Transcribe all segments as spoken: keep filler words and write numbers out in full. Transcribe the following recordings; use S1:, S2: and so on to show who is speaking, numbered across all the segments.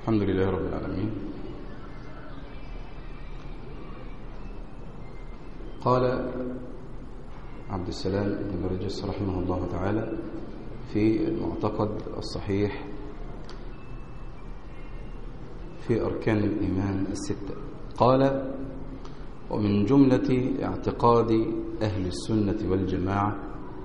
S1: الحمد لله رب العالمين. قال عبد السلام بن برجس رحمه الله تعالى في المعتقد الصحيح في أركان الإيمان الستة، قال: ومن جملة اعتقاد أهل السنة والجماعة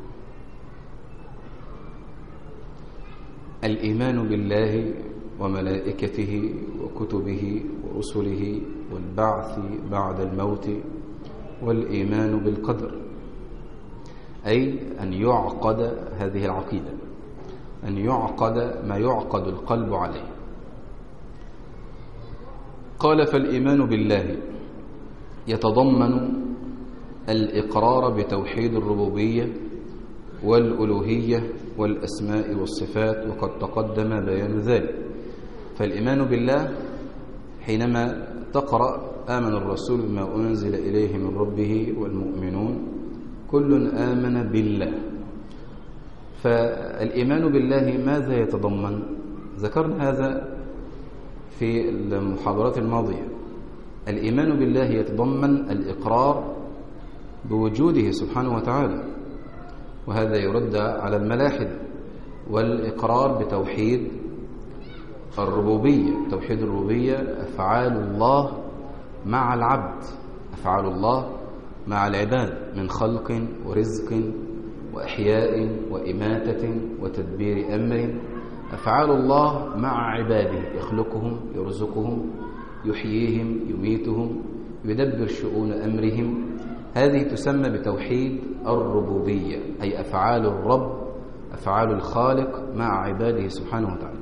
S1: الإيمان بالله وملائكته وكتبه ورسله والبعث بعد الموت والإيمان بالقدر، أي أن يعقد هذه العقيدة، أن يعقد ما يعقد القلب عليه. قال: فالإيمان بالله يتضمن الإقرار بتوحيد الربوبية والألوهية والأسماء والصفات، وقد تقدم بيان ذلك. فالإيمان بالله حينما تقرأ آمن الرسول بما أنزل إليه من ربه والمؤمنون كل آمن بالله. فالإيمان بالله ماذا يتضمن؟ ذكرنا هذا في المحاضرات الماضية. الإيمان بالله يتضمن الإقرار بوجوده سبحانه وتعالى، وهذا يرد على الملاحدة، والإقرار بتوحيد الربوبية. توحيد الربوبية أفعال الله مع العبد، أفعال الله مع العباد من خلق ورزق وإحياء وإماتة وتدبير أمر. أفعال الله مع عباده، يخلقهم، يرزقهم، يحييهم، يميتهم، يدبر شؤون أمرهم. هذه تسمى بتوحيد الربوبية، أي أفعال الرب، أفعال الخالق مع عباده سبحانه وتعالى.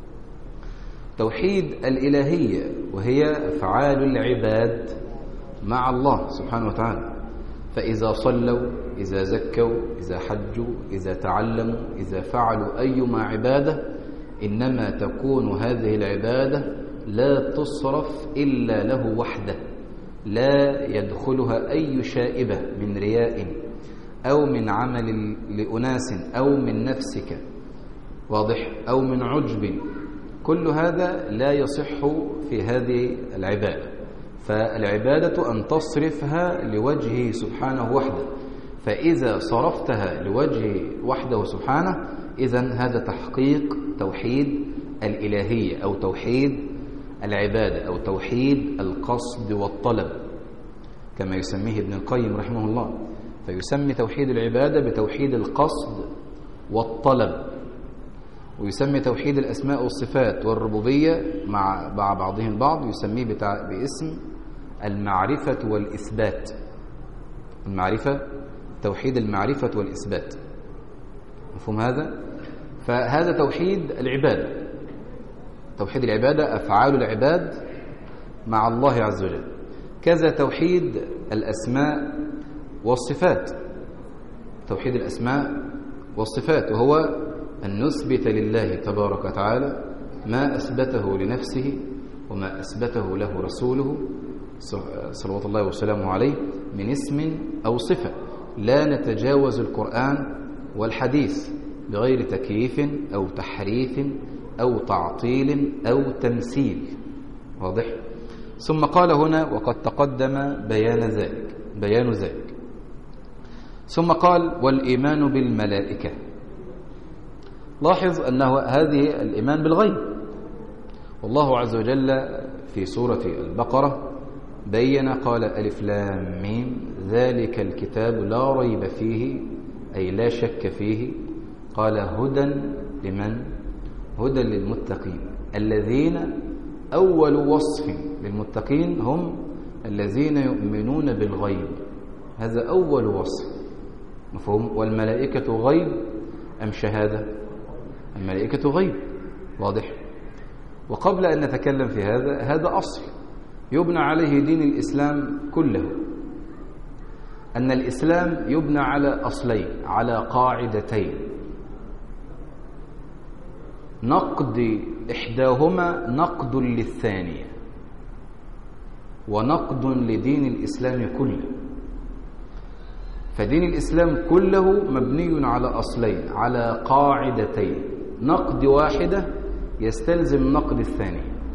S1: توحيد الإلهية وهي أفعال العباد مع الله سبحانه وتعالى، فإذا صلوا، إذا زكوا، إذا حجوا، إذا تعلموا، إذا فعلوا أيما عبادة، إنما تكون هذه العبادة لا تصرف إلا له وحده، لا يدخلها أي شائبة من رياء أو من عمل لأناس أو من نفسك، واضح، أو من عجب. كل هذا لا يصح في هذه العبادة. فالعبادة أن تصرفها لوجهه سبحانه وحده، فإذا صرفتها لوجهه وحده سبحانه، إذن هذا تحقيق توحيد الإلهية أو توحيد العبادة أو توحيد القصد والطلب كما يسميه ابن القيم رحمه الله. فيسمي توحيد العبادة بتوحيد القصد والطلب، ويسمي توحيد الأسماء والصفات والربوبية مع بعضهم البعض يسميه باسم المعرفة والإثبات. المعرفة، توحيد المعرفة والإثبات، مفهوم هذا؟ فهذا توحيد العبادة. توحيد العبادة أفعال العباد مع الله عز وجل. كذا توحيد الأسماء والصفات، توحيد الأسماء والصفات، وهو أن نثبت لله تبارك وتعالى ما أثبته لنفسه وما أثبته له رسوله صلوات الله وسلامه عليه من اسم أو صفة. لا نتجاوز القرآن والحديث بغير تكييف أو تحريف أو تعطيل أو تمثيل، واضح؟ ثم قال هنا: وقد تقدم بيان ذلك بيان ذلك ثم قال: والإيمان بالملائكة. لاحظ أنه هذه الإيمان بالغيب، والله عز وجل في سورة البقرة بين، قال: ألف لام ميم ذلك الكتاب لا ريب فيه، أي لا شك فيه. قال: هدى لمن؟ هدى للمتقين، الذين أول وصف للمتقين هم الذين يؤمنون بالغيب. هذا أول وصف، مفهوم؟ والملائكة غيب أم شهادة؟ الملائكة غيب، واضح؟ وقبل أن نتكلم في هذا، هذا أصل يبنى عليه دين الإسلام كله، أن الإسلام يبنى على أصلين، على قاعدتين، نقد إحداهما نقد للثانية، ونقد لدين الإسلام كله. فدين الإسلام كله مبني على أصلين، على قاعدتين، نقد واحدة يستلزم نقد الثانية.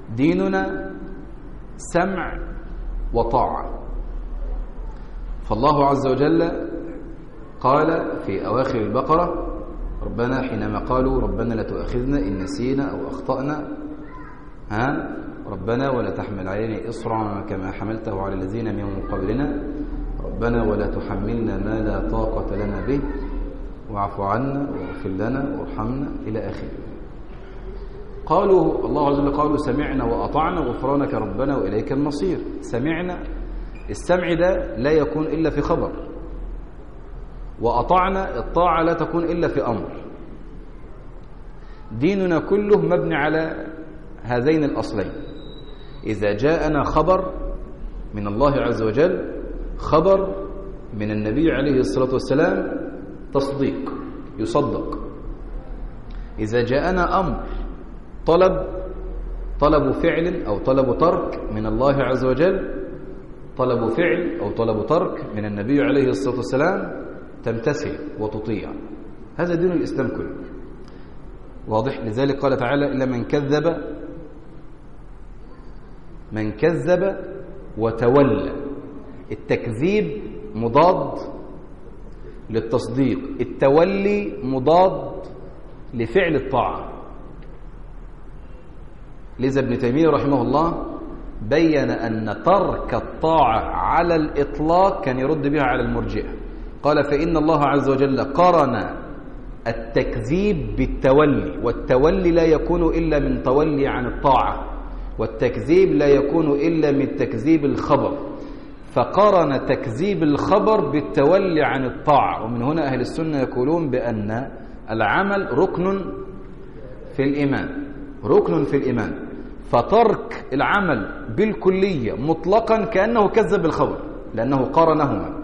S1: ديننا سمع وطاعة. فالله عز وجل قال في أواخر البقرة ربنا حينما قالوا ربنا لا تؤاخذنا إن نسينا أو أخطأنا ها ربنا ولا تحمل علينا إصرا كما حملته على الذين من قبلنا ربنا ولا تحملنا ما لا طاقة لنا به واعف عنا واغفر لنا وارحمنا إلى آخره. قالوا الله عز وجل قالوا سمعنا وأطعنا غفرانك ربنا وإليك المصير. سمعنا، السمع ده لا يكون إلا في خبر، وأطعنا الطاعة لا تكون إلا في أمر. ديننا كله مبني على هذين الأصلين. إذا جاءنا خبر من الله عز وجل، خبر من النبي عليه الصلاة والسلام، تصديق يصدق. إذا جاءنا أمر طلب طلب فعل أو طلب ترك من الله عز وجل، طلب فعل أو طلب ترك من النبي عليه الصلاة والسلام، تمتثل وتطيع. هذا دين الإسلام كله واضح. لذلك قال تعالى إلا من كذب من كذب وتولى. التكذيب مضاد للتصديق، التولي مضاد لفعل الطاعة. لذا ابن تيمية رحمه الله بين أن ترك الطاعة على الإطلاق كان يرد بها على المرجئة. قال فإن الله عز وجل قرن التكذيب بالتولي، والتولي لا يكون إلا من تولي عن الطاعة، والتكذيب لا يكون إلا من تكذيب الخبر، فقرن تكذيب الخبر بالتولي عن الطاعة. ومن هنا أهل السنة يقولون بأن العمل ركن في الإيمان، ركن في الإيمان، فترك العمل بالكلية مطلقا كأنه كذب الخبر لأنه قارنهما.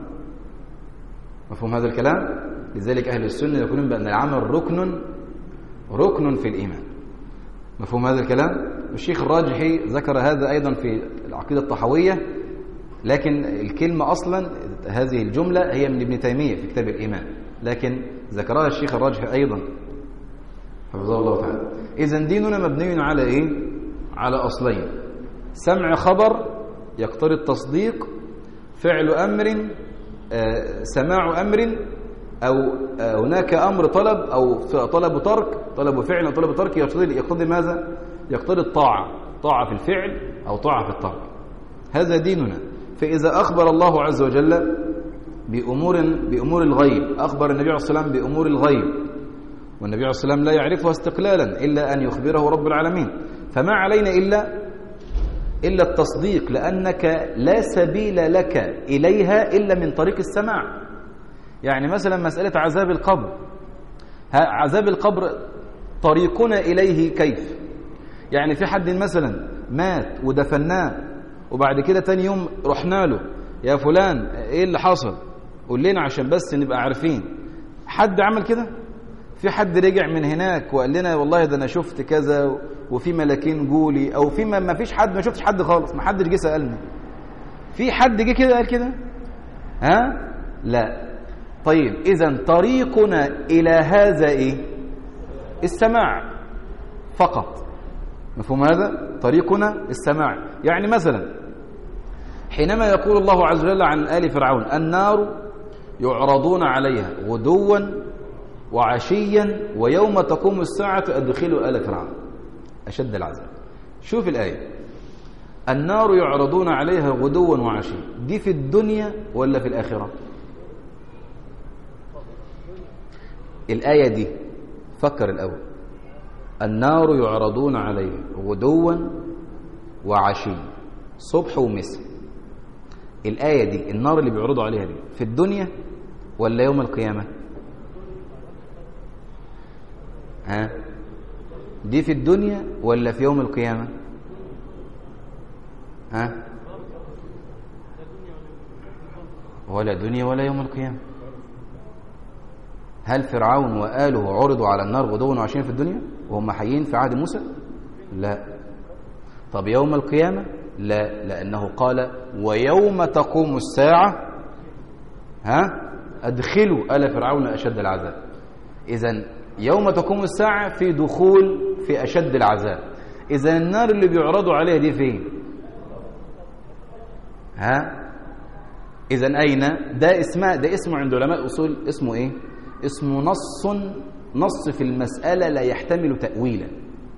S1: مفهوم هذا الكلام؟ لذلك أهل السنة يقولون بأن العمل ركن ركن في الإيمان. مفهوم هذا الكلام؟ الشيخ الراجحي ذكر هذا أيضا في العقيدة الطحوية، لكن الكلمة أصلا هذه الجملة هي من ابن تيمية في كتاب الإيمان، لكن ذكرها الشيخ الراجحي أيضا حفظه الله تعالى. إذن ديننا مبني على إيه؟ على أصلين: سمع خبر يقتضي التصديق، فعل أمر آه، سماع أمر، أو آه، هناك أمر طلب أو طلب ترك، طلب فعل أو طلب ترك يقتضي يقتضي ماذا؟ يقتضي الطاعة، طاعة في الفعل أو طاعة في الترك. هذا ديننا. فإذا أخبر الله عز وجل بأمور بأمور الغيب، أخبر النبي عليه الصلاة والسلام بأمور الغيب، والنبي عليه الصلاة والسلام لا يعرفها استقلالا إلا أن يخبره رب العالمين، فما علينا إلا إلا التصديق، لأنك لا سبيل لك إليها إلا من طريق السماع. يعني مثلا مسألة عذاب القبر، عذاب القبر طريقنا إليه كيف؟ يعني في حد مثلا مات ودفناه وبعد كده تاني يوم رحنا له يا فلان إيه اللي حصل؟ قول لنا عشان بس نبقى عارفين. حد عمل كده؟ في حد رجع من هناك وقال لنا والله ده أنا شفت كذا وفي ملاكين جولي، أو في ما فيش حد، ما شفتش حد خالص، ما حدش جه سألني. في حد جه كده قال كده؟ ها؟ لا. طيب إذن طريقنا إلى هذا إيه؟ السماع فقط. مفهوم هذا؟ طريقنا السماع. يعني مثلا حينما يقول الله عز وجل عن آل فرعون النار يعرضون عليها غدوا وعشيا ويوم تقوم الساعة أدخلوا آل فرعون أشد العذاب. شوف الآية، النار يعرضون عليها غدوا وعشيا، دي في الدنيا ولا في الآخرة؟ الآية دي فكر الأول، النار يعرضون عليها غدوا وعشيا، صبح ومساء. الآية دي النار اللي بيعرضوا عليها دي في الدنيا ولا يوم القيامة؟ ها؟ دي في الدنيا ولا في يوم القيامة؟ ها؟ ولا دنيا ولا يوم القيامة. هل فرعون وآله عرضوا على النار غدوا وعشيا في الدنيا وهم حيين في عهد موسى؟ لا. طب يوم القيامة؟ لا، لأنه قال ويوم تقوم الساعة ها أدخلوا آل فرعون أشد العذاب. إذن يوم تقوم الساعة في دخول في أشد العذاب. إذا النار اللي بيعرضوا عليها دي فين؟ ها؟ إذا أين؟ ده اسمه ده اسمه عند علماء الأصول اسمه إيه؟ اسمه نص نص في المسألة لا يحتمل تأويلا.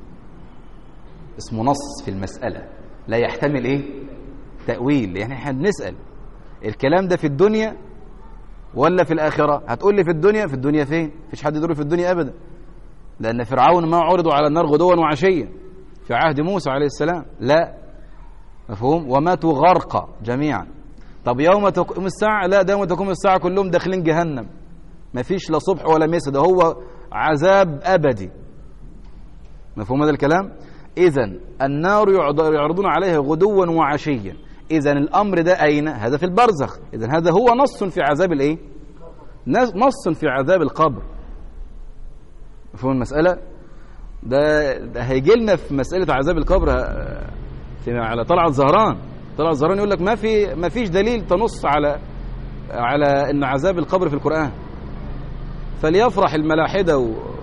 S1: اسمه نص في المسألة لا يحتمل إيه؟ تأويل. يعني احنا بنسأل الكلام ده في الدنيا ولا في الآخرة؟ هتقول لي في الدنيا. في الدنيا فين؟ مفيش حد يدور في الدنيا أبدا، لأن فرعون ما عرضوا على النار غدوا وعشيا في عهد موسى عليه السلام، لا، مفهوم؟ وماتوا غرقا جميعا. طب يوم تقوم الساعة؟ لا، ده يوم تقوم الساعة كلهم داخلين جهنم، مفيش لا صبح ولا مساء، ده هو عذاب أبدي. مفهوم هذا الكلام؟ إذن النار يعرضون عليها غدوا وعشيا. إذن الأمر ده أين؟ هذا في البرزخ. إذن هذا هو نص في عذاب الإيه؟ نص في عذاب القبر. مفهوم المسألة؟ ده, ده هيجي لنا في مسألة عذاب القبر في على طلعت زهران. طلعت زهران يقول لك ما في ما فيش دليل تنص على على ان عذاب القبر في القرآن. فليفرح الملاحدة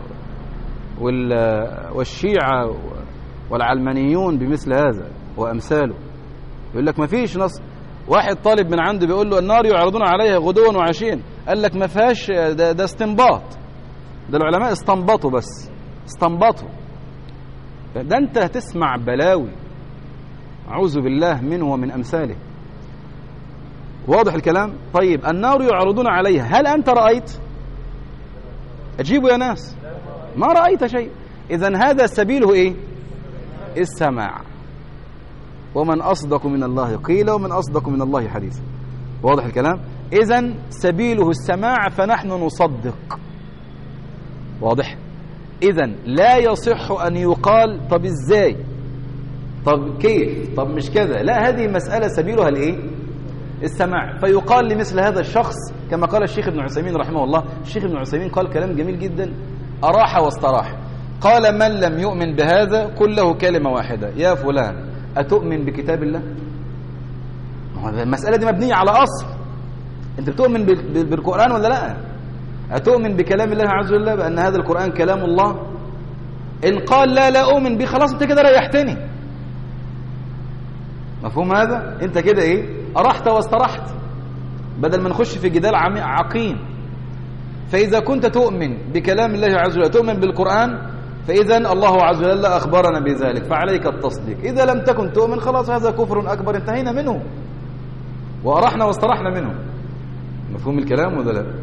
S1: والشيعة والعلمانيون بمثل هذا وأمثاله. يقول لك ما فيش نص. واحد طالب من عنده بيقول له النار يعرضون عليها غدوا وعشيا، قال لك ما فيهاش، ده, ده استنباط، ده العلماء استنبطوا، بس استنبطوا. ده انت هتسمع بلاوي أعوذ بالله منه ومن أمثاله. واضح الكلام؟ طيب النار يعرضون عليها، هل أنت رأيت؟ أجيبوا يا ناس، ما رأيت شيء. إذن هذا سبيله إيه؟ السماع. ومن أصدق من الله قيل ومن أصدق من الله حديثا. واضح الكلام؟ إذن سبيله السماع، فنحن نصدق. واضح؟ إذن لا يصح أن يقال طب إزاي؟ طب كيف؟ طب مش كذا. لا، هذه مسألة سبيلها الإيه؟ السماع. فيقال لمثل هذا الشخص كما قال الشيخ ابن عثيمين رحمه الله. الشيخ ابن عثيمين قال كلام جميل جدا، أراح واستراح. قال من لم يؤمن بهذا قل له كلمة واحدة: يا فلان أتؤمن بكتاب الله؟ المسألة دي مبنية على أصل. أنت بتؤمن بالقرآن ولا لا؟ أتؤمن بكلام الله عز وجل بأن هذا القرآن كلام الله؟ إن قال لا لا أؤمن به، خلاص أنت كده ريحتني. مفهوم هذا؟ أنت كده إيه؟ أرحت واسترحت، بدل ما نخش في جدال عقيم. فإذا كنت تؤمن بكلام الله عز وجل، تؤمن بالقرآن، فإذا الله عز وجل أخبرنا بذلك، فعليك التصديق. إذا لم تكن تؤمن، خلاص هذا كفر أكبر، انتهينا منه وأرحنا واسترحنا منه. مفهوم الكلام ولا لا؟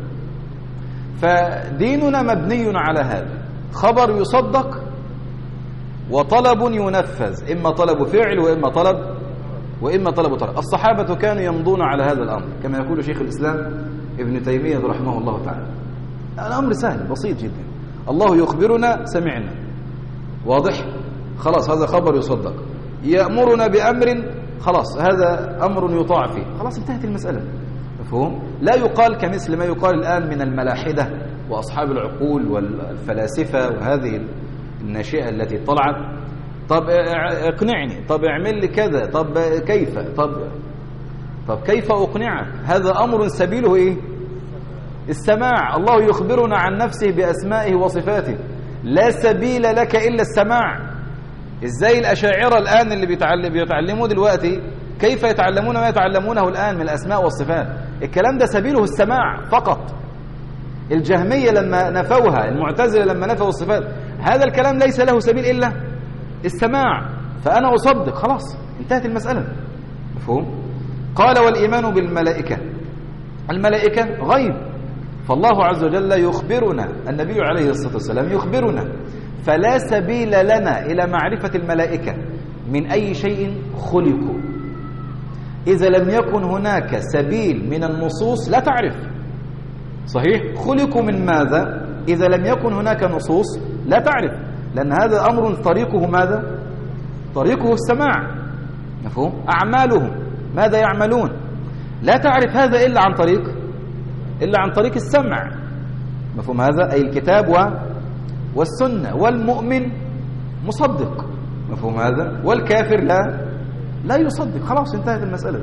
S1: فديننا مبني على هذا: خبر يصدق وطلب ينفذ، إما طلب فعل وإما طلب وإما طلب طلب. الصحابة كانوا يمضون على هذا الأمر كما يقول شيخ الإسلام ابن تيمية رحمه الله تعالى. الأمر سهل بسيط جدا. الله يخبرنا سمعنا، واضح؟ خلاص هذا خبر يصدق. يأمرنا بأمر، خلاص هذا أمر يطاع فيه، خلاص انتهت المسألة. مفهوم؟ لا يقال كمثل ما يقال الآن من الملاحدة وأصحاب العقول والفلاسفة وهذه الناشئة التي طلعت: طب اقنعني، طب اعمل لي كذا، طب كيف، طب طب كيف أقنعك؟ هذا أمر سبيله إيه؟ السماع. الله يخبرنا عن نفسه بأسمائه وصفاته، لا سبيل لك إلا السماع. إزاي الأشاعرة الآن اللي بيتعلم بيتعلموا دلوقتي كيف يتعلمون ما يتعلمونه الآن من الأسماء والصفات؟ الكلام ده سبيله السماع فقط. الجهمية لما نفوها، المعتزلة لما نفوا الصفات، هذا الكلام ليس له سبيل إلا السماع. فأنا أصدق، خلاص انتهت المسألة. مفهوم؟ قال والإيمان بالملائكة. الملائكة غيب، فالله عز وجل يخبرنا، النبي عليه الصلاة والسلام يخبرنا، فلا سبيل لنا إلى معرفة الملائكة من أي شيء خلقوا. إذا لم يكن هناك سبيل من النصوص لا تعرف. صحيح؟ خلقوا من ماذا؟ إذا لم يكن هناك نصوص لا تعرف، لأن هذا أمر طريقه ماذا؟ طريقه السماع. مفهوم؟ أعمالهم ماذا يعملون؟ لا تعرف هذا إلا عن طريق إلا عن طريق السمع. مفهوم هذا؟ أي الكتاب و... والسنة. والمؤمن مصدق. مفهوم هذا؟ والكافر لا لا يصدق. خلاص انتهت المسألة.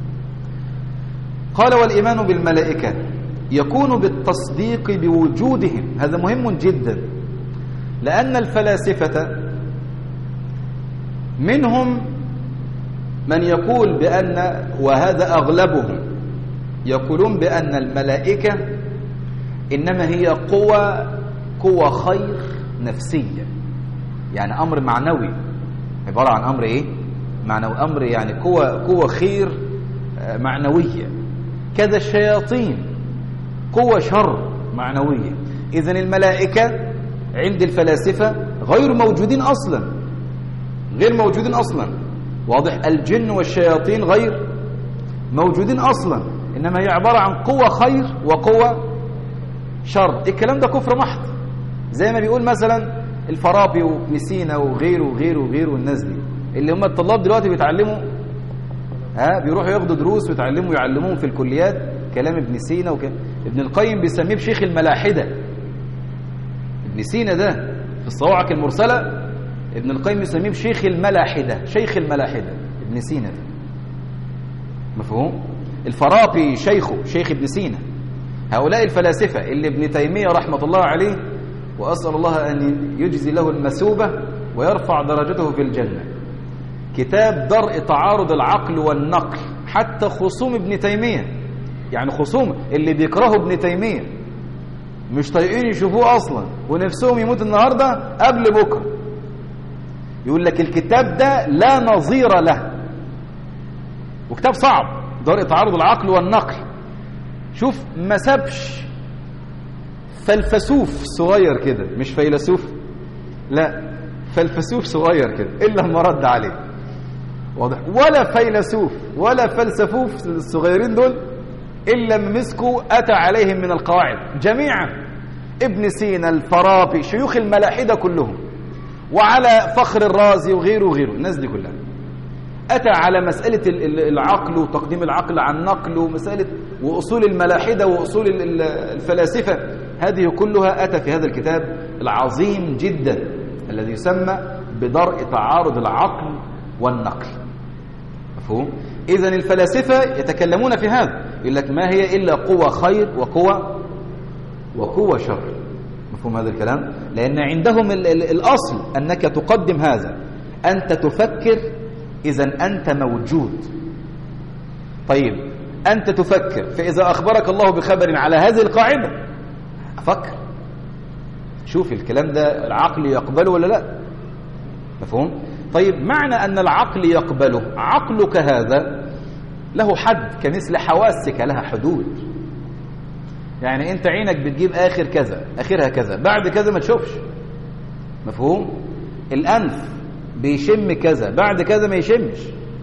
S1: قال والإيمان بالملائكة يكون بالتصديق بوجودهم. هذا مهم جدا، لأن الفلاسفة منهم من يقول بأن، وهذا أغلبهم، يقولون بأن الملائكة إنما هي قوى قوى خير نفسية، يعني أمر معنوي، عبارة عن أمر إيه؟ معنوي، أمر يعني قوى قوى خير معنوية. كذا الشياطين قوى شر معنوية. إذن الملائكة عند الفلاسفة غير موجودين أصلا، غير موجودين أصلا، واضح؟ الجن والشياطين غير موجودين أصلا، إنما هي عبارة عن قوة خير وقوة شر. الكلام ده كفر محض، زي ما بيقول مثلا الفارابي وابن سينا وغيره وغيره وغيره والناس دي اللي هم الطلاب دلوقتي بيتعلموا، ها بيروحوا ياخدوا دروس ويتعلموا يعلموهم في الكليات كلام ابن سينا وك... ابن القيم بيسميه بشيخ الملاحدة. ابن سينا ده في الصواعق المرسلة ابن القيم يسميه بشيخ الملاحدة، شيخ الملاحدة ابن سينا ده، مفهوم؟ الفارابي شيخه شيخ ابن سينا. هؤلاء الفلاسفة اللي ابن تيمية رحمة الله عليه، وأسأل الله أن يجزي له المثوبة ويرفع درجته في الجنة، كتاب درء تعارض العقل والنقل، حتى خصوم ابن تيمية، يعني خصوم اللي بيكرهوا ابن تيمية مش طايقين يشوفوه أصلا ونفسهم يموت النهاردة قبل بكرة، يقول لك الكتاب ده لا نظير له، وكتاب صعب، درء تعارض العقل والنقل. شوف ما سابش فلفسوف صغير كده، مش فيلسوف، لا فلفسوف صغير كده إلا ما رد عليه، واضح؟ ولا فيلسوف ولا فلسفوف الصغيرين دول إلا مسكوا أتى عليهم من القواعد جميعا. ابن سينا، الفارابي، شيوخ الملاحدة كلهم، وعلى فخر الرازي وغيره وغيره، الناس دي كلها أتى على مسألة العقل وتقديم العقل عن نقل، ومسألة وأصول الملاحدة وأصول الفلاسفة، هذه كلها أتى في هذا الكتاب العظيم جدا الذي يسمى بدرء تعارض العقل والنقل، مفهوم؟ إذن الفلاسفة يتكلمون في هذا، يقول لك ما هي إلا قوة خير وقوة وقوة شر، مفهوم هذا الكلام؟ لأن عندهم الأصل أنك تقدم هذا، أنت تفكر، إذن أنت موجود. طيب أنت تفكر، فإذا أخبرك الله بخبر على هذه القاعدة أفكر، شوف الكلام ده العقل يقبله ولا لا، مفهوم؟ طيب معنى أن العقل يقبله، عقلك هذا له حد كمثل حواسك لها حدود، يعني أنت عينك بتجيب آخر كذا، آخرها كذا، بعد كذا ما تشوفش، مفهوم؟ الأنف بيشم كذا، بعد كذا ما يشمش،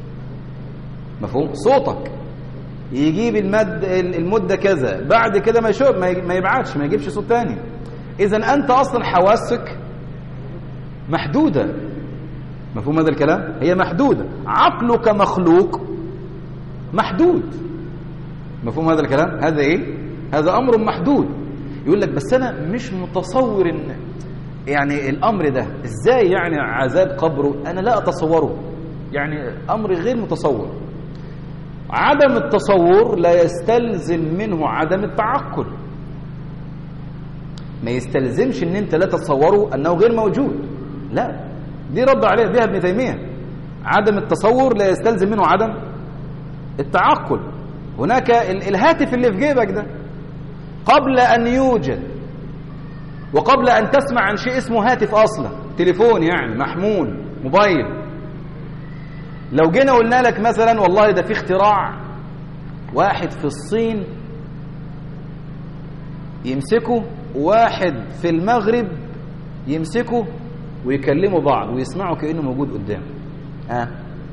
S1: مفهوم؟ صوتك يجيب المد المدة كذا، بعد كده ما يشوف، ما يبعدش، ما يجيبش صوت تاني. إذن أنت أصلا حواسك محدودة، مفهوم هذا الكلام؟ هي محدودة. عقلك مخلوق محدود، مفهوم هذا الكلام؟ هذا إيه؟ هذا أمر محدود. يقول لك بس أنا مش متصور إن يعني الأمر ده إزاي، يعني عذاب قبره أنا لا أتصوره، يعني أمر غير متصور. عدم التصور لا يستلزم منه عدم التعقل، ما يستلزمش ان انت لا تتصوره انه غير موجود، لا، دي رد عليها بها ابن تيمية. عدم التصور لا يستلزم منه عدم التعقل. هناك الهاتف اللي في جيبك ده قبل ان يوجد وقبل ان تسمع عن شيء اسمه هاتف اصلا، تليفون يعني محمول، موبايل، لو جينا قلنا لك مثلا والله ده في اختراع واحد في الصين يمسكه، واحد في المغرب يمسكه ويكلموا بعض ويسمعوا كأنه موجود قدامه، ها أه؟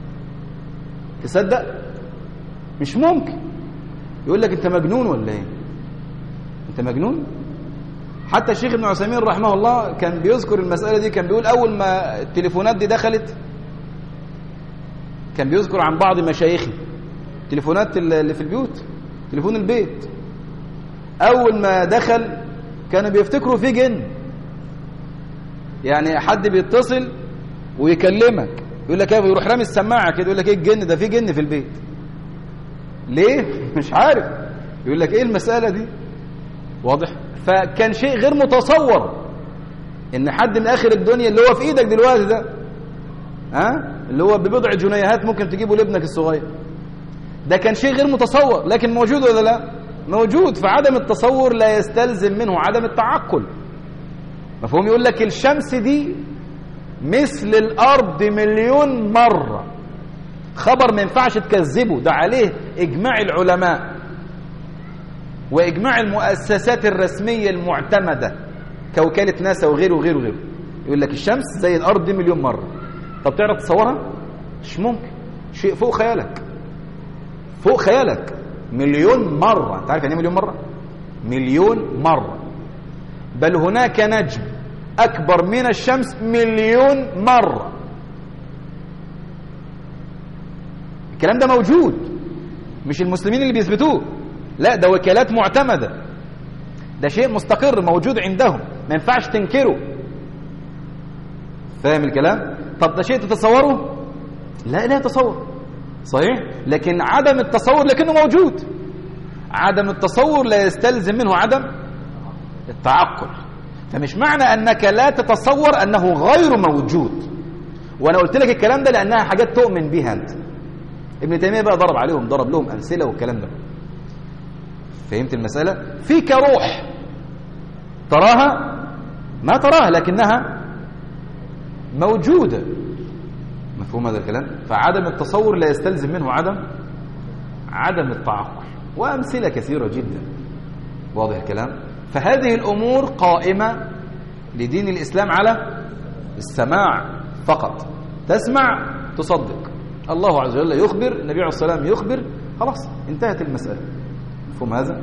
S1: تصدق؟ مش ممكن. يقول لك انت مجنون ولا ايه؟ انت مجنون؟ حتى الشيخ ابن عثيمين رحمه الله كان بيذكر المسألة دي، كان بيقول أول ما التليفونات دي دخلت، كان بيذكر عن بعض مشايخه التليفونات اللي في البيوت، تليفون البيت أول ما دخل كانوا بيفتكروا فيه جن، يعني حد بيتصل ويكلمك يقول لك ايه، يروح رامي السماعة كده يقول لك ايه الجن ده، في جن في البيت، ليه؟ مش عارف، يقول لك ايه المسألة دي، واضح؟ فكان شيء غير متصور ان حد من اخر الدنيا اللي هو في ايدك دلوقتي ده ها أه؟ اللي هو ببضع جنيهات ممكن تجيبه لابنك الصغير. ده كان شيء غير متصور، لكن موجود ولا لا؟ موجود. فعدم التصور لا يستلزم منه عدم التعقل. مفهوم؟ يقول لك الشمس دي مثل الأرض مليون مرة، خبر ما ينفعش تكذبه، ده عليه إجماع العلماء وإجماع المؤسسات الرسمية المعتمدة كوكالة ناسا وغيره وغيره وغيره. يقول لك الشمس زي الأرض دي مليون مرة. طب تعرف تصورها؟ مش ممكن، شيء فوق خيالك، فوق خيالك. مليون مرة. انت عارف يعني ايه مليون مرة؟ مليون مرة. بل هناك نجم أكبر من الشمس مليون مرة. الكلام ده موجود، مش المسلمين اللي بيثبتوه، لا ده وكالات معتمدة، ده شيء مستقر موجود عندهم، ما ينفعش تنكره. فاهم الكلام؟ طب ده شيء تتصوره؟ لا لا يتصور، صحيح، لكن عدم التصور لكنه موجود. عدم التصور لا يستلزم منه عدم التعقل. فمش معنى أنك لا تتصور أنه غير موجود. وأنا قلت لك الكلام ده لأنها حاجات تؤمن بها أنت. ابن تيمية بقى ضرب عليهم، ضرب لهم أمثلة والكلام ده. فهمت المسألة؟ فيك روح تراها ما تراها لكنها موجودة. مفهوم هذا الكلام؟ فعدم التصور لا يستلزم منه عدم عدم التعقل، وأمثلة كثيرة جدا. واضح الكلام؟ فهذه الأمور قائمة لدين الإسلام على السماع فقط. تسمع تصدق، الله عز وجل يخبر، النبي عليه الصلاة والسلام يخبر، خلاص انتهت المسألة. مفهوم هذا؟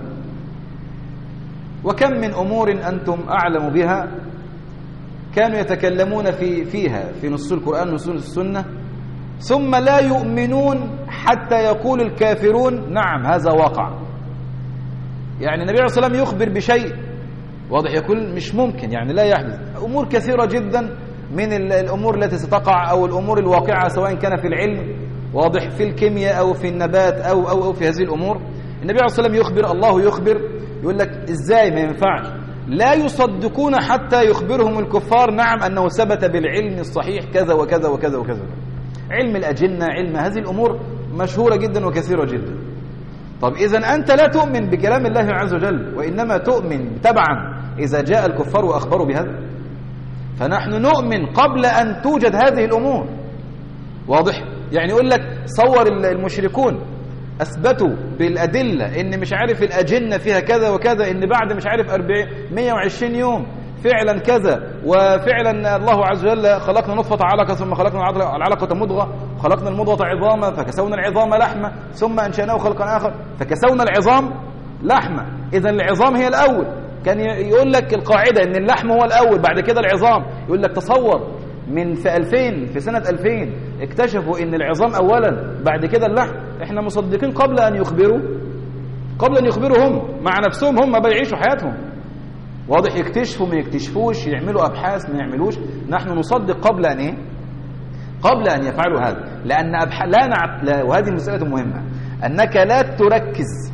S1: وكم من أمور أنتم أعلم بها كانوا يتكلمون في فيها في نصوص القرآن ونصوص السنة، ثم لا يؤمنون حتى يقول الكافرون نعم هذا واقع. يعني النبي عليه الصلاة والسلام يخبر بشيء واضح، يقول مش ممكن، يعني لا يحدث. أمور كثيرة جدا من الأمور التي ستقع أو الأمور الواقعة، سواء كان في العلم واضح، في الكيمياء أو في النبات أو أو أو في هذه الأمور، النبي عليه الصلاة والسلام يخبر، الله يخبر. يقول لك إزاي ما ينفعش؟ لا يصدقون حتى يخبرهم الكفار نعم أنه ثبت بالعلم الصحيح كذا وكذا وكذا وكذا. علم الأجنة، علم هذه الأمور مشهورة جدا وكثيرة جدا. طب إذا أنت لا تؤمن بكلام الله عز وجل، وإنما تؤمن تبعا إذا جاء الكفار وأخبروا بهذا. فنحن نؤمن قبل أن توجد هذه الأمور. واضح؟ يعني يقول لك صور المشركون أثبتوا بالأدلة إن مش عارف الأجنة فيها كذا وكذا، إن بعد مش عارف أربعين مئة وعشرين يوم فعلا كذا، وفعلا الله عز وجل خلقنا نطفة علقة ثم خلقنا العلقة مضغة، خلقنا المضغة عظاما فكسونا العظام لحمة ثم أنشأناه خلقا آخر فكسونا العظام لحمة. إذا العظام هي الأول. كان يقول لك القاعدة إن اللحم هو الأول بعد كده العظام. يقول لك تصور من في ألفين في سنة ألفين اكتشفوا إن العظام أولا بعد كده اللحم. إحنا مصدقين قبل أن يخبروا قبل أن يخبروا هم مع نفسهم، هم بيعيشوا حياتهم. واضح؟ يكتشفوا ما يكتشفوش، يعملوا أبحاث ما يعملوش، نحن نصدق قبل أن إيه؟ قبل أن يفعلوا هذا. لأن أبح... لا نع... لا... وهذه المسألة مهمة، أنك لا تركز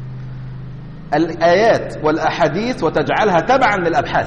S1: الآيات والأحاديث وتجعلها تبعا للأبحاث.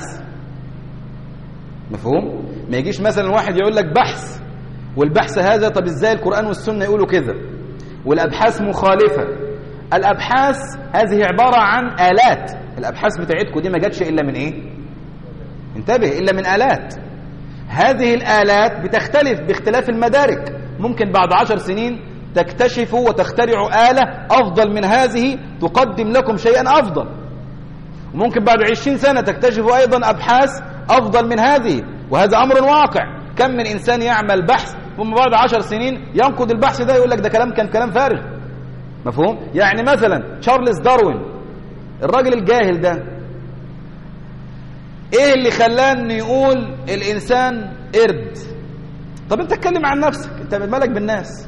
S1: مفهوم؟ ما يجيش مثلا واحد يقول لك بحث، والبحث هذا طب إزاي القرآن والسنة يقولوا كذا، والأبحاث مخالفة. الأبحاث هذه عبارة عن آلات. الأبحاث بتاعتكم دي ما جاتش إلا من إيه؟ انتبه، إلا من آلات. هذه الآلات بتختلف باختلاف المدارك. ممكن بعد عشر سنين تكتشفوا وتخترعوا آلة أفضل من هذه تقدم لكم شيئا أفضل. وممكن بعد عشرين سنة تكتشفوا أيضا أبحاث أفضل من هذه، وهذا أمر واقع. كم من إنسان يعمل بحث ثم بعد عشر سنين ينقض البحث ده، يقول لك ده كلام كان كلام فارغ. مفهوم؟ يعني مثلا تشارلز داروين الراجل الجاهل ده، ايه اللي خلاني يقول الانسان قرد؟ طب انت اتكلم عن نفسك، انت مالك بالناس؟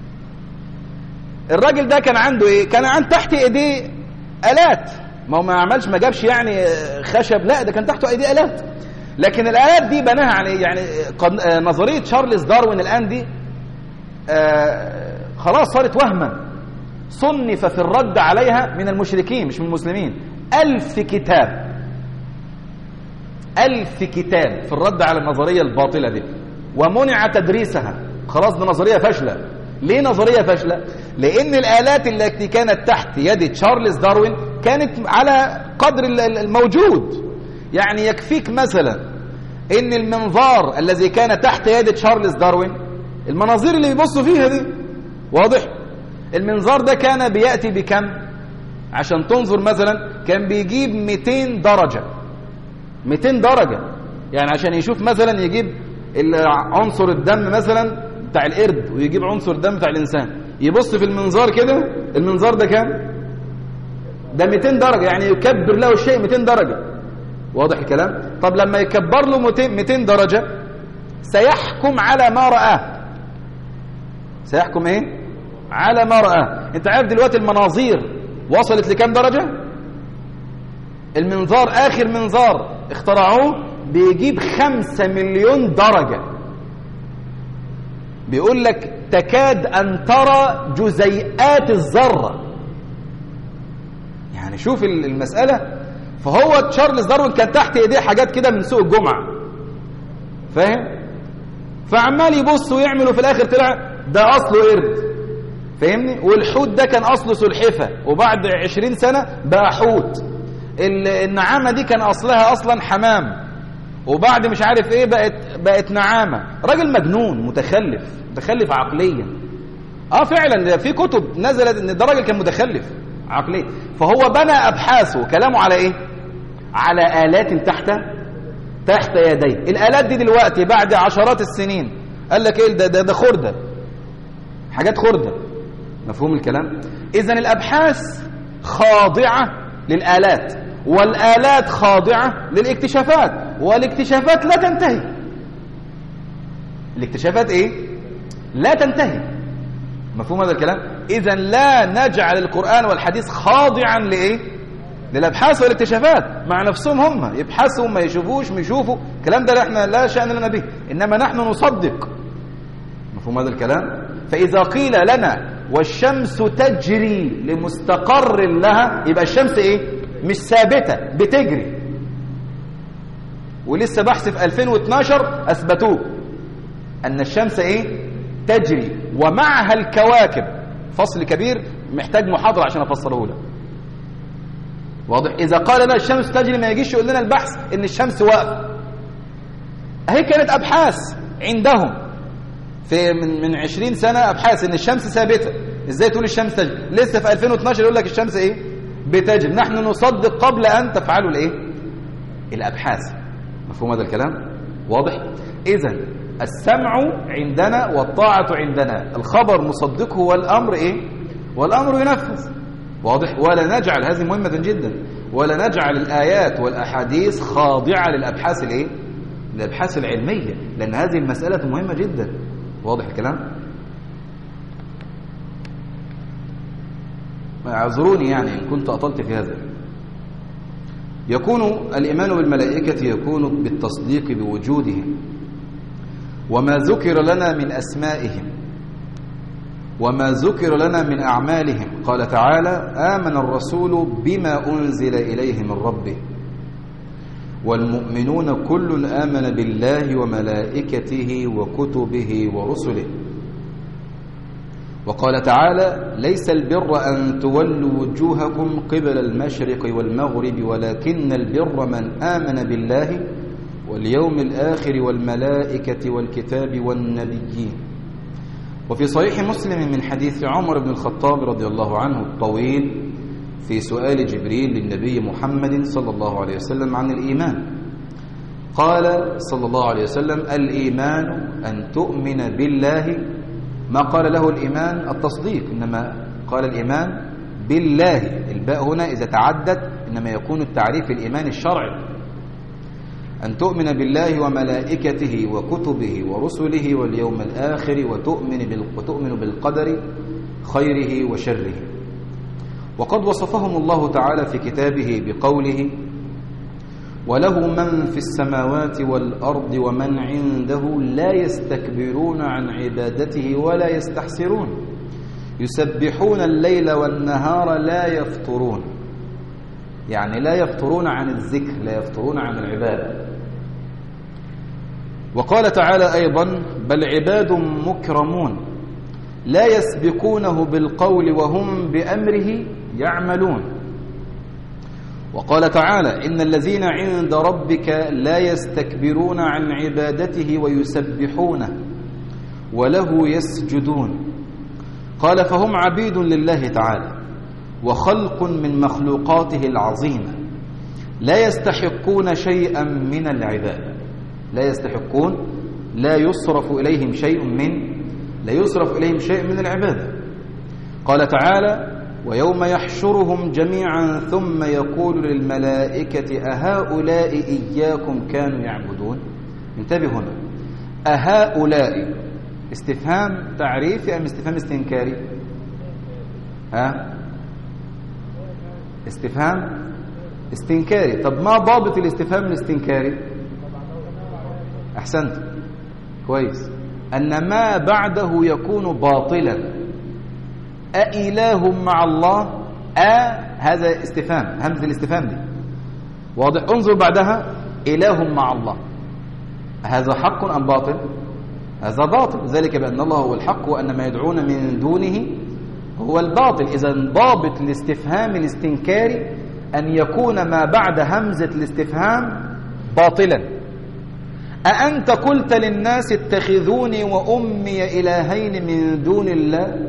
S1: الراجل ده كان عنده ايه؟ كان عند تحت ايديه آلات. ما هو ما عملش ما جابش يعني خشب، لا ده كان تحته ايديه آلات. لكن الآلات دي بناها عن ايه؟ يعني نظرية تشارلز داروين الآن دي آه خلاص صارت وهما، صنف في الرد عليها من المشركين مش من المسلمين ألف كتاب. ألف كتاب في الرد على النظرية الباطلة دي. ومنع تدريسها. خلاص ده نظرية فاشلة. ليه نظرية فاشلة؟ لأن الآلات التي كانت تحت يد تشارلز داروين كانت على قدر الموجود. يعني يكفيك مثلا ان المنظار الذي كان تحت يد تشارلز داروين، المناظير اللي بيبصوا فيها دي، واضح؟ المنظار ده كان بيأتي بكم؟ عشان تنظر مثلا كان بيجيب مئتين درجة، مئتين درجة. يعني عشان يشوف مثلا يجيب عنصر الدم مثلا بتاع القرد ويجيب عنصر الدم بتاع الإنسان، يبص في المنظار كده، المنظار ده كام؟ ده مئتين درجة، يعني يكبر له الشيء مئتين درجة. واضح الكلام؟ طب لما يكبر له مئتين درجة سيحكم على ما رآه. سيحكم ايه؟ على ما رآه. انت عارف دلوقتي المناظير وصلت لكام درجة؟ المنظار، آخر منظار اخترعوه بيجيب خمسة مليون درجة. بيقول لك تكاد أن ترى جزيئات الذرة. يعني شوف المسألة. فهو تشارلز داروين كان تحت ايديه حاجات كده من سوق الجمعة، فاهم؟ فعمال يبص ويعمل وفي الاخر طلع ده اصله قرد، فاهمني؟ والحوت ده كان اصله سلحفة وبعد عشرين سنة بقى حوت. النعامة دي كان اصلها اصلا حمام وبعد مش عارف ايه بقت بقت نعامة. راجل مجنون متخلف، متخلف عقليا. اه فعلا ده في كتب نزلت ان ده راجل كان متخلف عقليا. فهو بنى ابحاثه كلامه على ايه؟ على آلات تحت تحت يديه. الآلات دي دلوقتي بعد عشرات السنين قال لك ايه؟ ده ده, ده خردة، حاجات خردة. مفهوم الكلام؟ اذا الابحاث خاضعة للآلات، والآلات خاضعة للاكتشافات، والاكتشافات لا تنتهي. الاكتشافات ايه؟ لا تنتهي. مفهوم هذا الكلام؟ اذا لا نجعل القرآن والحديث خاضعا لايه؟ للابحاث والاكتشافات. مع نفسهم هم يبحثوا ما يشوفوش ما يشوفوا الكلام ده احنا لا شأن لنا به، انما نحن نصدق. مفهوم هذا الكلام؟ فاذا قيل لنا والشمس تجري لمستقر لها، يبقى الشمس ايه؟ مش ثابته، بتجري. ولسه بحث في ألفين واثناشر اثبتوه ان الشمس ايه؟ تجري، ومعها الكواكب. فصل كبير محتاج محاضرة عشان افسره لك. واضح؟ اذا قال لنا الشمس تجري ما يجيش يقول لنا البحث ان الشمس واقفه. اهي كانت ابحاث عندهم في من من عشرين سنة، ابحاث ان الشمس ثابته. ازاي تقول الشمس تجري؟ لسه في ألفين واثناشر يقول لك الشمس ايه؟ بتجري. نحن نصدق قبل ان تفعلوا الايه؟ الابحاث. مفهوم هذا الكلام؟ واضح؟ اذا السمع عندنا والطاعة عندنا، الخبر نصدقه والأمر إيه؟ والأمر ينفذ. واضح؟ ولا نجعل، هذه مهمة جدا، ولا نجعل الآيات والأحاديث خاضعة للأبحاث الإيه؟ للأبحاث العلمية، لأن هذه المسألة مهمة جدا. واضح الكلام؟ اعذروني يعني إن كنت أطلت في هذا. يكون الإيمان بالملائكة يكون بالتصديق بوجودهم وما ذكر لنا من أسمائهم وما ذكر لنا من أعمالهم. قال تعالى: آمن الرسول بما أنزل إليه من ربه والمؤمنون كل آمن بالله وملائكته وكتبه ورسله. وقال تعالى: ليس البر أن تولوا وجوهكم قبل المشرق والمغرب ولكن البر من آمن بالله واليوم الآخر والملائكة والكتاب والنبيين. وفي صحيح مسلم من حديث عمر بن الخطاب رضي الله عنه الطويل في سؤال جبريل للنبي محمد صلى الله عليه وسلم عن الإيمان، قال صلى الله عليه وسلم: الإيمان أن تؤمن بالله. ما قال له الإيمان التصديق، إنما قال الإيمان بالله. الباء هنا إذا تعدت إنما يكون التعريف الإيمان الشرعي، أن تؤمن بالله وملائكته وكتبه ورسله واليوم الآخر وتؤمن وتؤمن بالقدر خيره وشره. وقد وصفهم الله تعالى في كتابه بقوله: وله من في السماوات والأرض ومن عنده لا يستكبرون عن عبادته ولا يستحسرون يسبحون الليل والنهار لا يفترون. يعني لا يفترون عن الذكر، لا يفترون عن العبادة. وقال تعالى أيضا بل عباد مكرمون لا يسبقونه بالقول وهم بأمره يعملون. وقال تعالى إن الذين عند ربك لا يستكبرون عن عبادته ويسبحونه وله يسجدون. قال فهم عبيد لله تعالى وخلق من مخلوقاته العظيمة لا يستحقون شيئا من العبادة. لا يستحقون لا يصرف إليهم شيء من لا يصرف إليهم شيء من العبادة. قال تعالى ويوم يحشرهم جميعا ثم يقول للملائكة أهؤلاء إياكم كانوا يعبدون. انتبه هنا، أهؤلاء استفهام تعريفي أم استفهام استنكاري؟ ها؟ استفهام استنكاري. طب ما ضابط الاستفهام الاستنكاري؟ أحسنت، كويس، أن ما بعده يكون باطلا. أإله مع الله؟ أ هذا استفهام، همزة الاستفهام دي واضح. انظر بعدها إله مع الله، هذا حق أم باطل؟ هذا باطل، ذلك بأن الله هو الحق وأن ما يدعون من دونه هو الباطل. إذن ضابط الاستفهام الاستنكاري أن يكون ما بعد همزة الاستفهام باطلا. أأنت قلت للناس اتخذوني وأمي إلهين من دون الله؟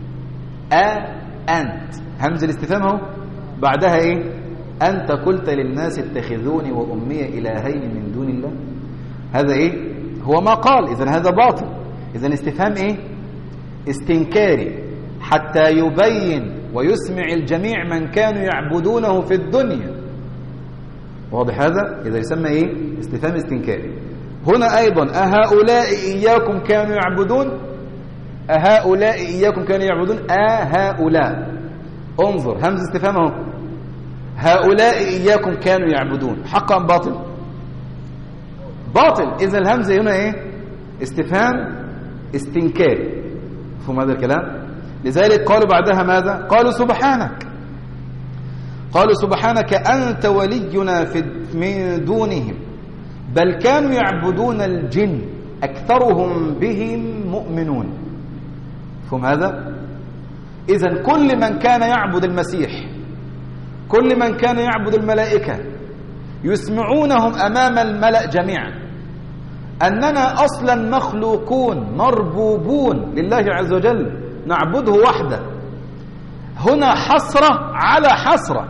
S1: أأنت همزة الاستفهام اهو بعدها إيه؟ أنت قلت للناس اتخذوني وأمي إلهين من دون الله. هذا إيه؟ هو ما قال، إذن هذا باطل. إذن استفهام إيه؟ استنكاري حتى يبين ويسمع الجميع من كانوا يعبدونه في الدنيا. واضح هذا؟ إذا يسمى إيه؟ استفهام استنكاري. هنا أيضا أهؤلاء إياكم كانوا يعبدون؟ أهؤلاء إياكم كانوا يعبدون؟ أهؤلاء. انظر همزة استفهامه، هؤلاء إياكم كانوا يعبدون، حقا باطل؟ باطل. إذا الهمزة هنا إيه؟ استفهام استنكاري. مفهوم هذا الكلام؟ لذلك قالوا بعدها ماذا؟ قالوا سبحانك، قالوا سبحانك أنت ولينا في من دونهم بل كانوا يعبدون الجن أكثرهم بهم مؤمنون. مفهوم هذا؟ إذن كل من كان يعبد المسيح، كل من كان يعبد الملائكة، يسمعونهم أمام الملأ جميعا أننا أصلا مخلوقون مربوبون لله عز وجل نعبده وحده. هنا حسرة على حسرة،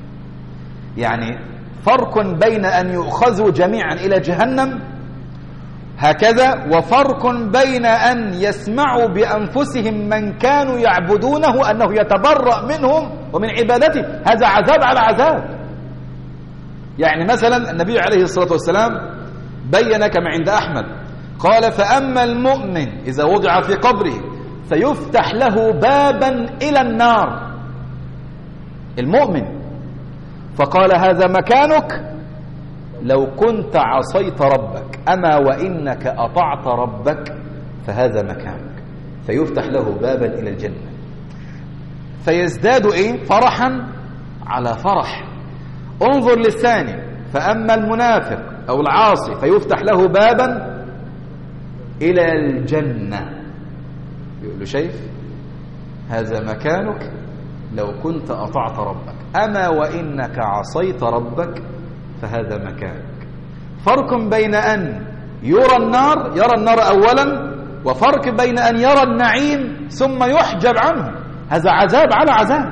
S1: يعني فرق بين أن يؤخذوا جميعا إلى جهنم هكذا، وفرق بين أن يسمعوا بأنفسهم من كانوا يعبدونه أنه يتبرأ منهم ومن عبادته. هذا عذاب على عذاب. يعني مثلا النبي عليه الصلاة والسلام بين كما عند أحمد قال فأما المؤمن إذا وضع في قبره فيفتح له بابا إلى النار، المؤمن، فقال هذا مكانك لو كنت عصيت ربك، أما وإنك أطعت ربك فهذا مكانك، فيفتح له بابا إلى الجنة، فيزداد إيه؟ فرحا على فرح. انظر للثاني فأما المنافق أو العاصي فيفتح له بابا إلى الجنة، يقول له شايف هذا مكانك لو كنت أطعت ربك، أما وإنك عصيت ربك فهذا مكانك. فرق بين أن يرى النار يرى النار أولا، وفرق بين أن يرى النعيم ثم يحجب عنه. هذا عذاب على عذاب،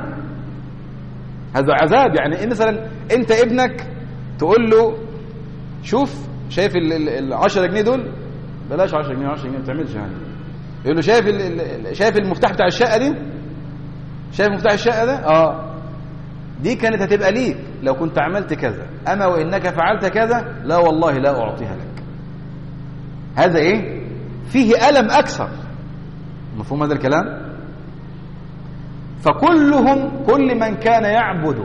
S1: هذا عذاب. يعني مثلا أنت ابنك تقول له شوف شايف العشرة جنيه دول، بلاش عشرة جنيه، عشرة جنيه ما بتعملش يعني. يقول له شايف شايف المفتاح بتاع الشقة دي، شايف مفتاح الشقة ده؟ اه دي كانت هتبقى ليك لو كنت عملت كذا، أما وإنك فعلت كذا لا والله لا أعطيها لك. هذا إيه؟ فيه ألم أكثر. مفهوم هذا الكلام؟ فكلهم كل من كان يعبد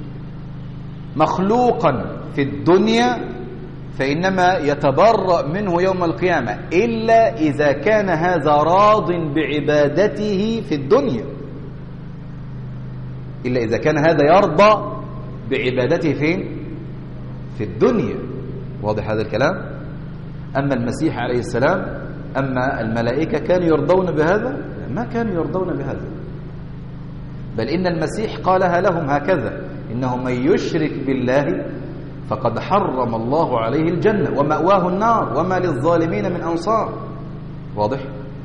S1: مخلوقا في الدنيا فإنما يتبرأ منه يوم القيامة، إلا إذا كان هذا راض بعبادته في الدنيا، إلا إذا كان هذا يرضى بعبادته فين؟ في الدنيا. واضح هذا الكلام؟ أما المسيح عليه السلام، أما الملائكة كانوا يرضون بهذا؟ ما كانوا يرضون بهذا، بل إن المسيح قالها لهم هكذا: إنه من يشرك بالله فقد حرم الله عليه الجنة ومأواه النار وما للظالمين من أنصار. واضح؟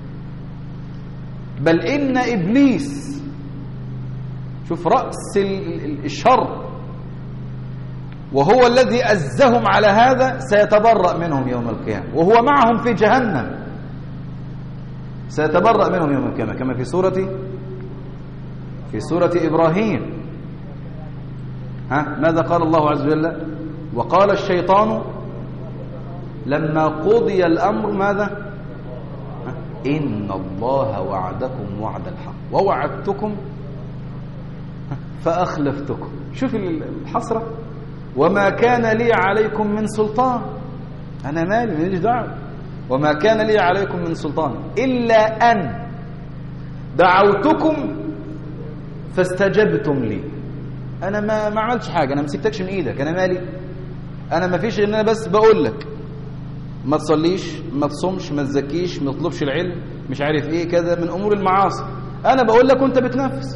S1: بل إن إبليس، شوف رأس الشر وهو الذي أزهم على هذا، سيتبرأ منهم يوم القيامة وهو معهم في جهنم، سيتبرأ منهم يوم القيامة، كما في سورة في سورة إبراهيم. ها ماذا قال الله عز وجل؟ وقال الشيطان لما قضي الأمر ماذا؟ إن الله وعدكم وعد الحق ووعدتكم فأخلفتكم. شوف الحسرة، وما كان لي عليكم من سلطان، أنا مالي ماليش دعوة، وما كان لي عليكم من سلطان إلا أن دعوتكم فاستجبتم لي. أنا ما ما عملتش حاجة، أنا مسكتكش من إيدك، أنا مالي، أنا ما فيش إن أنا بس بقول لك ما تصليش، ما تصومش، ما تزكيش، ما تطلبش العلم، مش عارف إيه كذا من أمور المعاصي، أنا بقول لك وأنت بتنفذ.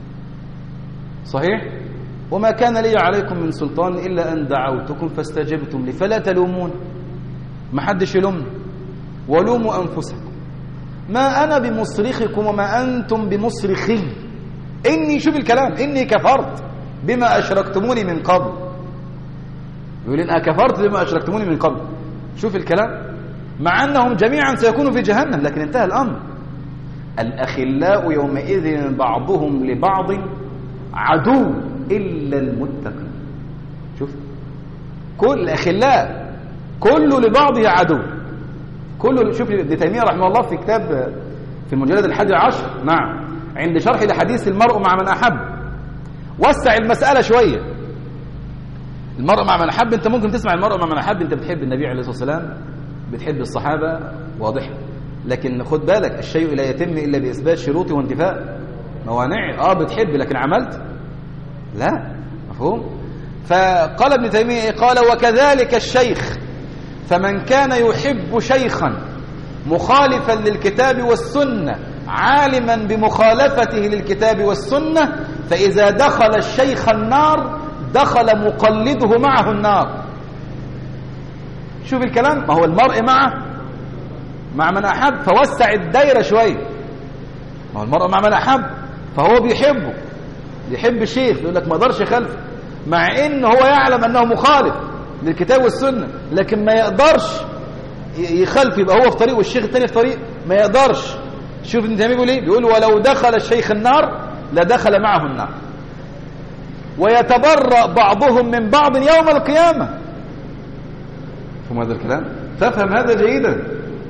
S1: صحيح؟ وما كان لي عليكم من سلطان إلا أن دعوتكم فاستجبتم لي فلا تلومون، ما حدش يلومني، ولوموا أنفسكم ما أنا بمصرخكم وما أنتم بمصرخي، إني، شوف الكلام، إني كفرت بما أشركتموني من قبل. يقول إن كفرت بما أشركتموني من قبل، شوف الكلام، مع أنهم جميعا سيكونوا في جهنم، لكن انتهى الأمر. الأخلاء يومئذ بعضهم لبعض عدو إلا المتقين. شوف، كل الأخلاء كله لبعضه عدو، كله. شوف ابن تيمية رحمه الله في كتاب في المجلد الحادي عشر، نعم، عند شرح لحديث المرء مع من أحب، وسع المسألة شوية. المرء مع من أحب، أنت ممكن تسمع المرء مع من أحب، أنت بتحب النبي عليه الصلاة والسلام، بتحب الصحابة، واضح، لكن خد بالك الشيء لا يتم إلا بإثبات شروطه وانتفاء موانعه. آه بتحب لكن عملت؟ لا، مفهوم؟ فقال ابن تيمية، قال وكذلك الشيخ، فمن كان يحب شيخا مخالفا للكتاب والسنة عالما بمخالفته للكتاب والسنة، فإذا دخل الشيخ النار دخل مقلده معه النار. شوف الكلام، ما هو المرء مع مع من أحب، فوسع الدايرة شوية. ما هو المرء مع من أحب، فهو بيحبه، بيحب الشيخ، يقول لك ما اقدرش خلفه، مع إن هو يعلم أنه مخالف للكتاب والسنة، لكن ما يقدرش يخلف، يبقى هو في طريق والشيخ الثاني في طريق، ما يقدرش. شوف ابن تيمية بيقول ايه؟ بيقول ولو دخل الشيخ النار لدخل معه النار، ويتبرأ بعضهم من بعض يوم القيامة. فهم هذا الكلام؟ تفهم هذا جيدا.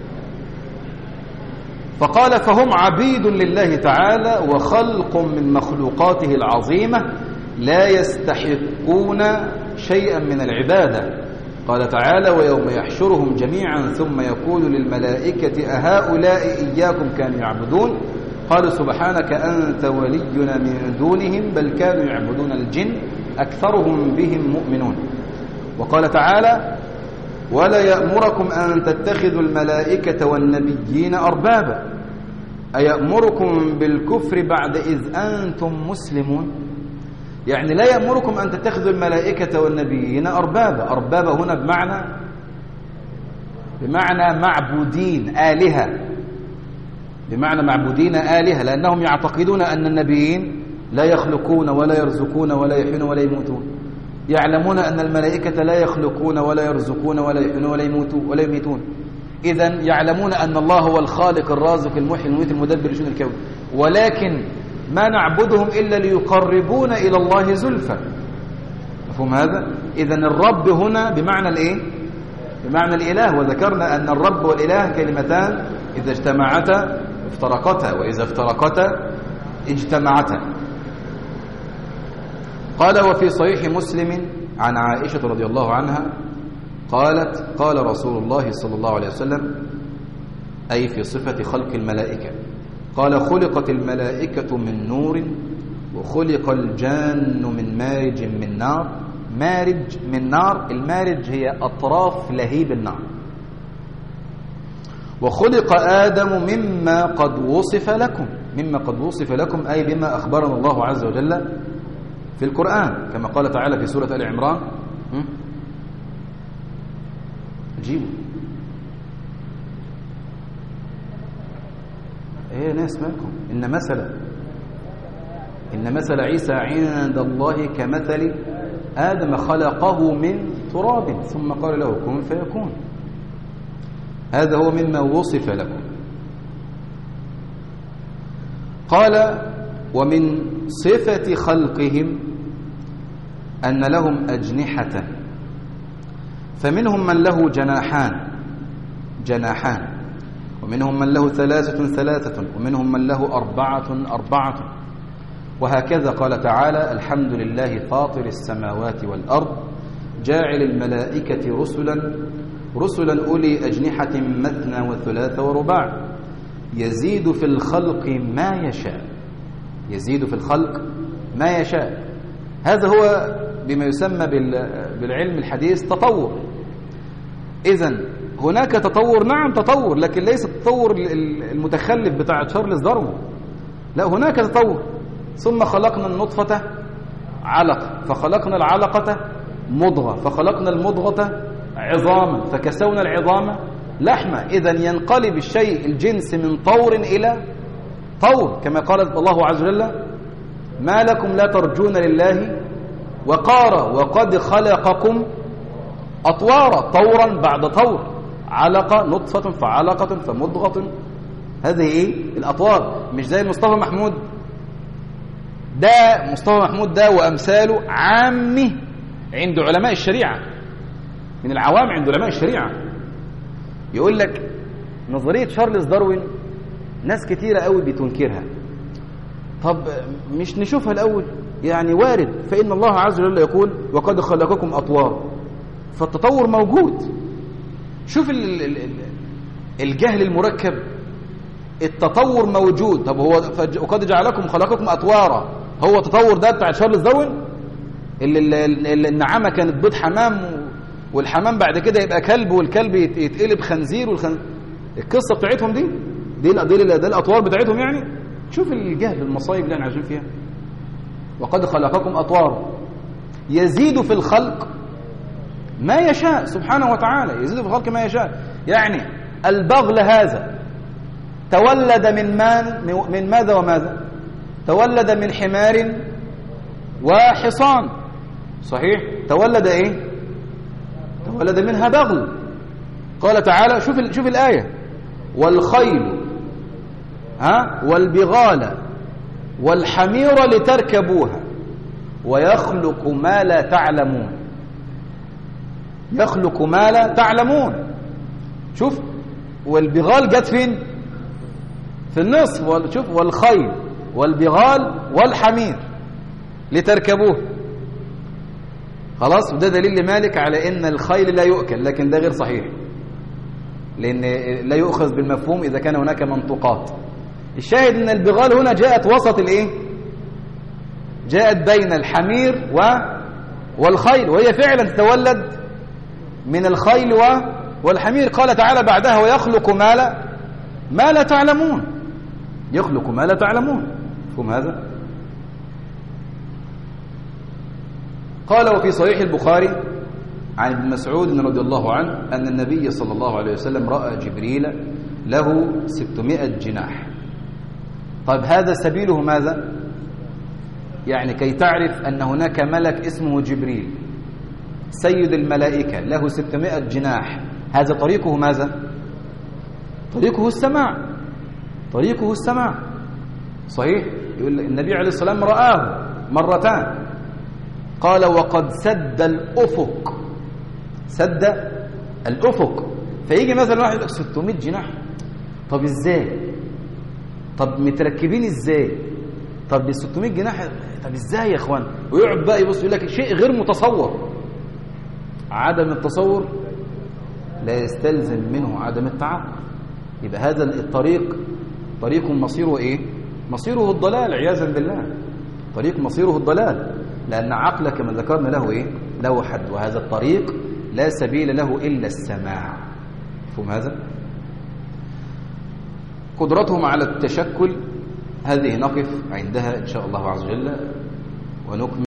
S1: فقال فهم عبيد لله تعالى وخلق من مخلوقاته العظيمة لا يستحقون شيئا من العبادة. قال تعالى ويوم يحشرهم جميعا ثم يقول للملائكة أهؤلاء إياكم كانوا يعبدون قالوا سبحانك أنت ولينا من دونهم بل كانوا يعبدون الجن أكثرهم بهم مؤمنون. وقال تعالى ولا يأمركم أن تتخذوا الملائكة والنبيين أربابا أيأمركم بالكفر بعد إذ أنتم مسلمون. يعني لا يأمركم أن تتخذوا الملائكة والنبيين أربابا. أربابا هنا بمعنى بمعنى معبودين آلهة، بمعنى معبودين آلهة، لأنهم يعتقدون أن النبيين لا يخلقون ولا يرزقون ولا يحيون ولا يموتون. يعلمون أن الملائكة لا يخلقون ولا يرزقون ولا يحيون ولا يموتون ولا يميتون. إذن يعلمون أن الله هو الخالق الرازق المحيي المميت المدبر لشؤون الكون، ولكن ما نعبدهم إلا ليقربون إلى الله زلفى. مفهوم هذا؟ إذن الرب هنا بمعنى الإيه؟ بمعنى الإله. وذكرنا أن الرب والإله كلمتان إذا اجتمعتا افترقتا وإذا افترقتا اجتمعتا. قال وفي صحيح مسلم عن عائشة رضي الله عنها قالت قال رسول الله صلى الله عليه وسلم أي في صفة خلق الملائكة قال خلقت الملائكة من نور وخلق الجان من مارج من نار. مارج من نار، المارج هي أطراف لهيب النار. وخلق آدم مما قد وصف لكم، مما قد وصف لكم أي بما أخبرنا الله عز وجل في القرآن، كما قال تعالى في سورة آل عمران. جيبوا ايه ناس مالكم؟ إن مثل إن مثل عيسى عند الله كمثل آدم خلقه من تراب ثم قال له كن فيكون. هذا هو مما وصف لكم. قال ومن صفة خلقهم أن لهم أجنحة، فمنهم من له جناحان جناحان ومنهم من له ثلاثة ثلاثة ومنهم من له أربعة أربعة، وهكذا قال تعالى الحمد لله فاطر السماوات والأرض جاعل الملائكة رسلا رسلا أولي أجنحة مثنى وثلاث ورباع يزيد في الخلق ما يشاء يزيد في الخلق ما يشاء. هذا هو بما يسمى بالعلم الحديث تطور. إذن هناك تطور، نعم تطور، لكن ليس التطور المتخلف بتاع تشارلز داروين، لا، هناك تطور. ثم خلقنا النطفة علقة، فخلقنا العلقة مضغة، فخلقنا المضغة عظاما، فكسونا العظام لحمة. إذن ينقلب الشيء الجنس من طور إلى طور، كما قال الله عز وجل ما لكم لا ترجون لله وقارا وقد خلقكم أطوارا، طورا بعد طور، علقة نطفة فعلقة فمضغة. هذه إيه؟ الأطوار. مش زي مصطفى محمود ده، مصطفى محمود ده وأمثاله عامه عند علماء الشريعة، من العوام عند علماء الشريعة. يقول لك نظرية تشارلز داروين ناس كتيرة قوي بتنكرها. طب مش نشوفها الأول؟ يعني وارد، فإن الله عز وجل يقول وقد خلقكم أطوار، فالتطور موجود. شوف الجهل المركب، التطور موجود. طب هو وقد جعلكم خلقكم أطوارا، هو التطور ده بتاع تشارلز داروين اللي, اللي النعامة كانت بيض حمام والحمام بعد كده يبقى كلب والكلب يتقلب خنزير والخن... القصة بتاعتهم دي دي دي, دي الأطوار بتاعتهم. يعني شوف الجهل المصايب اللي احنا عايشين فيها. وقد خلقكم أطوار يزيد في الخلق ما يشاء سبحانه وتعالى، يزيد في الخلق ما يشاء. يعني البغل هذا تولد من مان من ماذا وماذا؟ تولد من حمار وحصان، صحيح؟ تولد ايه؟ تولد منها بغل. قال تعالى، شوف شوف الآية، والخيل ها والبغال والحمير لتركبوها ويخلق ما لا تعلمون. يخلق ما لا تعلمون. شوف، والبغال جت فين؟ في النصف. شوف، والخيل والبغال والحمير لتركبوه. خلاص، وده دليل لمالك على ان الخيل لا يؤكل، لكن ده غير صحيح، لان لا يؤخذ بالمفهوم اذا كان هناك منطوقات. الشاهد ان البغال هنا جاءت وسط الايه؟ جاءت بين الحمير و والخيل، وهي فعلا تتولد من الخيل و والحمير. قال تعالى بعدها ويخلق ما لا ما لا تعلمون. يخلق ما لا تعلمون. مفهوم هذا؟ قال وفي صحيح البخاري عن ابن مسعود رضي الله عنه أن النبي صلى الله عليه وسلم رأى جبريل له ستمائة جناح. طيب هذا سبيله ماذا؟ يعني كي تعرف أن هناك ملك اسمه جبريل سيد الملائكة له ستمائة جناح، هذا طريقه ماذا؟ طريقه السماع. طريقه السماع، صحيح؟ يقول النبي عليه الصلاة والسلام رآه مرتان. قال وقد سد الأفق. سد الأفق. فيجي مثلا واحد يقول لك ستمائة جناح، طب ازاي؟ طب متركبين ازاي؟ طب ال ستمائة جناح طب ازاي يا اخوان؟ ويقعد بقى يبص يقول لك شيء غير متصور. عدم التصور لا يستلزم منه عدم التعقل. يبقى هذا الطريق طريق مصيره ايه؟ مصيره الضلال عياذا بالله. طريق مصيره الضلال، لأن عقلك كما ذكرنا له ايه؟ له حد، وهذا الطريق لا سبيل له إلا السماع. مفهوم هذا؟ قدرتهم على التشكل هذه نقف عندها إن شاء الله عز وجل ونكمل